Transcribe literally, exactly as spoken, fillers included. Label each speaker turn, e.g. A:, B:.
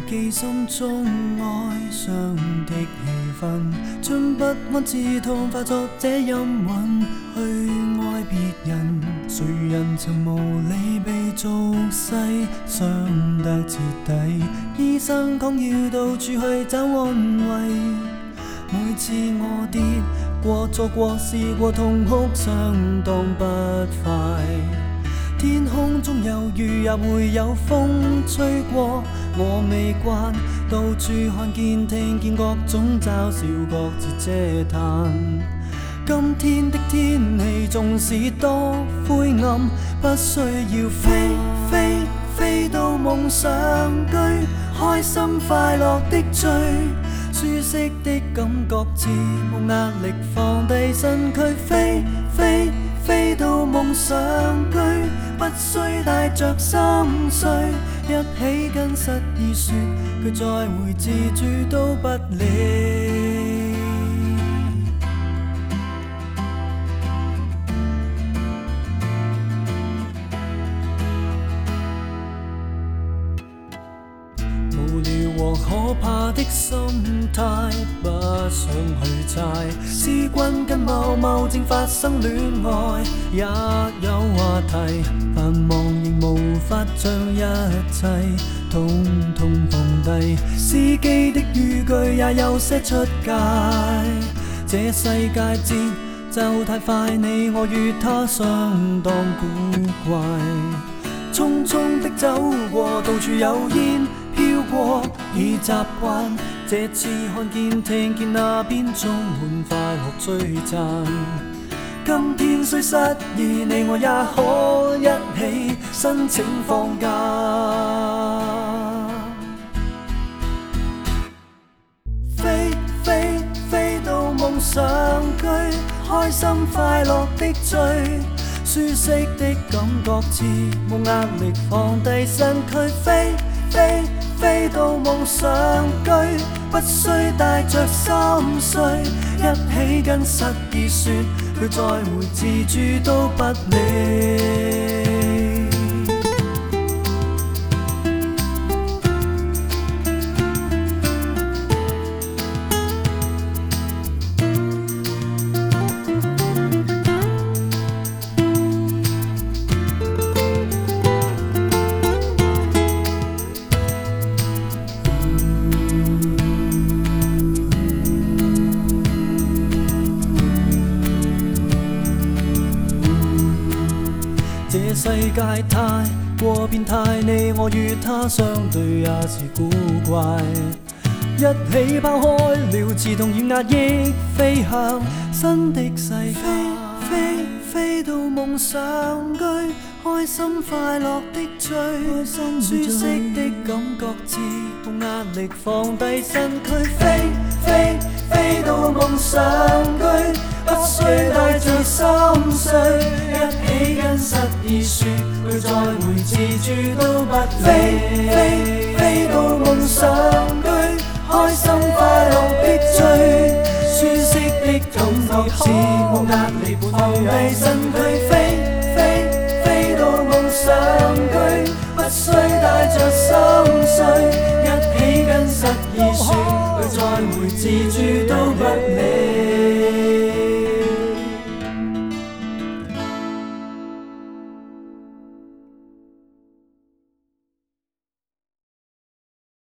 A: 記心中哀傷的氣氛，將不安之痛化作這音韻去愛別人。誰人曾無理被俗世傷得徹底，醫生講要到處去找安慰。每次我跌過錯過試過痛哭相當不快，天空中有雨也會有風吹過，我未慣到處看見聽見各種嘲笑各自嗟嘆。今天的天氣縱使多灰暗，不需要飛飛飛到夢想居，開心快樂的追，舒適的感覺似無壓力放低身軀，飛飛飛到夢想居，不需帶着心碎，一起跟失意說佢再會自主都不理。無聊和可怕的心態，不想去猜。思君跟某某正發生戀愛，也有話題，繁忙仍無法將一切統統放低。司機的語句也有些出界，這世界節奏太快，你我與他相當古怪。匆匆的走過，到處有煙飄過，已習慣。這次看見聽見那邊充滿快樂璀璨。今天雖失意，你我也可一起申請放假。飛飛飛到夢想居，開心快樂的追，舒適的感覺似無壓力放低身軀，飛飛飛到夢想居，不需帶着心碎，一起跟失意說佢再會自主都不理。這世界太過變態，你我與他相對也是古怪，一起拋開了刺痛與壓抑，飛向新的世界。飛飛飛到夢想居，開心快樂的追，舒適的感覺似無壓力放低身軀，飛飛飛到夢想居，不需帶着心碎，一起跟失意說佢再會自主都不理。飛飛飛到夢想居，開心快樂的追，舒適的感覺似無壓力放低身軀，飛飛飛到夢想居，不需帶着心碎，一起跟失意說佢再會自主都